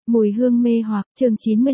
Mùi hương mê hoặc, chương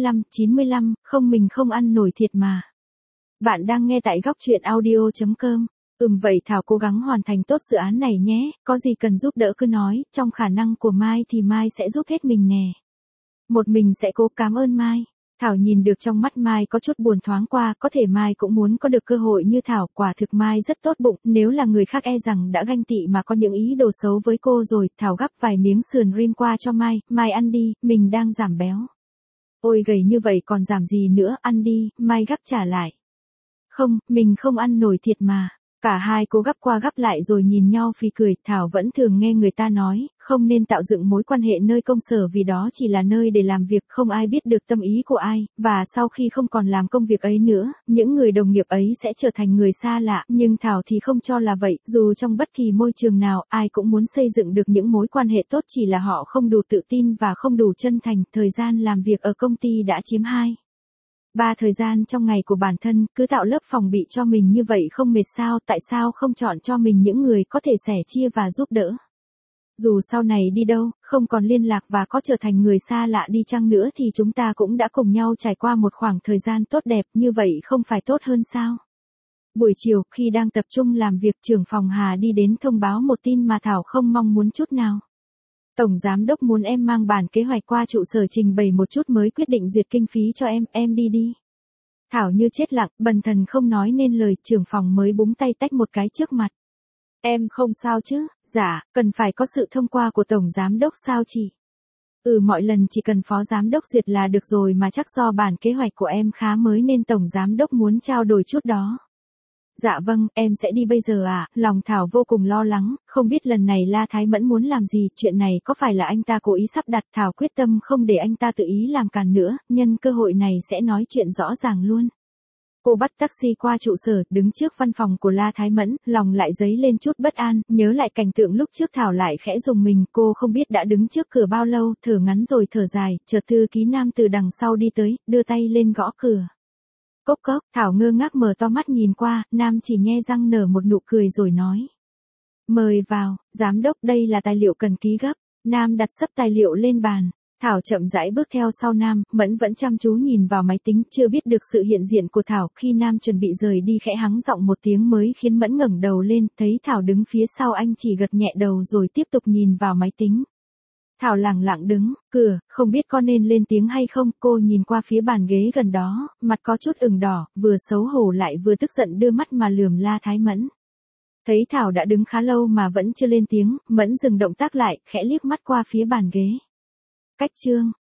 95, không mình không ăn nổi thiệt mà. Bạn đang nghe tại góc chuyện audio.com. Vậy Thảo cố gắng hoàn thành tốt dự án này nhé, có gì cần giúp đỡ cứ nói, trong khả năng của Mai thì Mai sẽ giúp hết mình nè. Một mình sẽ cố, cảm ơn Mai. Thảo nhìn được trong mắt Mai có chút buồn thoáng qua, có thể Mai cũng muốn có được cơ hội như Thảo, quả thực Mai rất tốt bụng, nếu là người khác e rằng đã ganh tị mà có những ý đồ xấu với cô rồi. Thảo gắp vài miếng sườn rim qua cho Mai, Mai ăn đi, mình đang giảm béo. Ôi gầy như vậy còn giảm gì nữa, ăn đi, Mai gắp trả lại. Không, mình không ăn nổi thiệt mà. Cả hai cố gắp qua gắp lại rồi nhìn nhau phì cười. Thảo vẫn thường nghe người ta nói, không nên tạo dựng mối quan hệ nơi công sở vì đó chỉ là nơi để làm việc, không ai biết được tâm ý của ai, và sau khi không còn làm công việc ấy nữa, những người đồng nghiệp ấy sẽ trở thành người xa lạ, nhưng Thảo thì không cho là vậy, dù trong bất kỳ môi trường nào, ai cũng muốn xây dựng được những mối quan hệ tốt, chỉ là họ không đủ tự tin và không đủ chân thành. Thời gian làm việc ở công ty đã chiếm 3 thời gian trong ngày của bản thân, cứ tạo lớp phòng bị cho mình như vậy không mệt sao, tại sao không chọn cho mình những người có thể sẻ chia và giúp đỡ. Dù sau này đi đâu, không còn liên lạc và có trở thành người xa lạ đi chăng nữa thì chúng ta cũng đã cùng nhau trải qua một khoảng thời gian tốt đẹp, như vậy không phải tốt hơn sao? Buổi chiều, khi đang tập trung làm việc, trưởng phòng Hà đi đến thông báo một tin mà Thảo không mong muốn chút nào. Tổng giám đốc muốn em mang bản kế hoạch qua trụ sở trình bày một chút mới quyết định duyệt kinh phí cho em đi đi. Thảo như chết lặng, bần thần không nói nên lời, trưởng phòng mới búng tay tách một cái trước mặt. Em không sao chứ? Dạ, cần phải có sự thông qua của tổng giám đốc sao chị? Mọi lần chỉ cần phó giám đốc duyệt là được rồi mà chắc do bản kế hoạch của em khá mới nên tổng giám đốc muốn trao đổi chút đó. Dạ vâng, em sẽ đi bây giờ ạ. Lòng Thảo vô cùng lo lắng, không biết lần này La Thái Mẫn muốn làm gì, chuyện này có phải là anh ta cố ý sắp đặt. Thảo quyết tâm không để anh ta tự ý làm càn nữa, nhân cơ hội này sẽ nói chuyện rõ ràng luôn. Cô bắt taxi qua trụ sở, đứng trước văn phòng của La Thái Mẫn, lòng lại dấy lên chút bất an, nhớ lại cảnh tượng lúc trước Thảo lại khẽ rùng mình, cô không biết đã đứng trước cửa bao lâu, thở ngắn rồi thở dài, chợt thư ký Nam từ đằng sau đi tới, đưa tay lên gõ cửa. Cốc cốc, Thảo ngơ ngác mở to mắt nhìn qua, Nam chỉ nhe răng nở một nụ cười rồi nói. Mời vào, giám đốc, đây là tài liệu cần ký gấp. Nam đặt sấp tài liệu lên bàn. Thảo chậm rãi bước theo sau Nam, Mẫn vẫn chăm chú nhìn vào máy tính, chưa biết được sự hiện diện của Thảo. Khi Nam chuẩn bị rời đi khẽ hắng giọng một tiếng mới khiến Mẫn ngẩng đầu lên, thấy Thảo đứng phía sau anh chỉ gật nhẹ đầu rồi tiếp tục nhìn vào máy tính. Thảo lẳng lặng đứng, cửa, không biết có nên lên tiếng hay không, cô nhìn qua phía bàn ghế gần đó, mặt có chút ửng đỏ, vừa xấu hổ lại vừa tức giận đưa mắt mà lườm La Thái Mẫn. Thấy Thảo đã đứng khá lâu mà vẫn chưa lên tiếng, Mẫn dừng động tác lại, khẽ liếc mắt qua phía bàn ghế. Cách chương,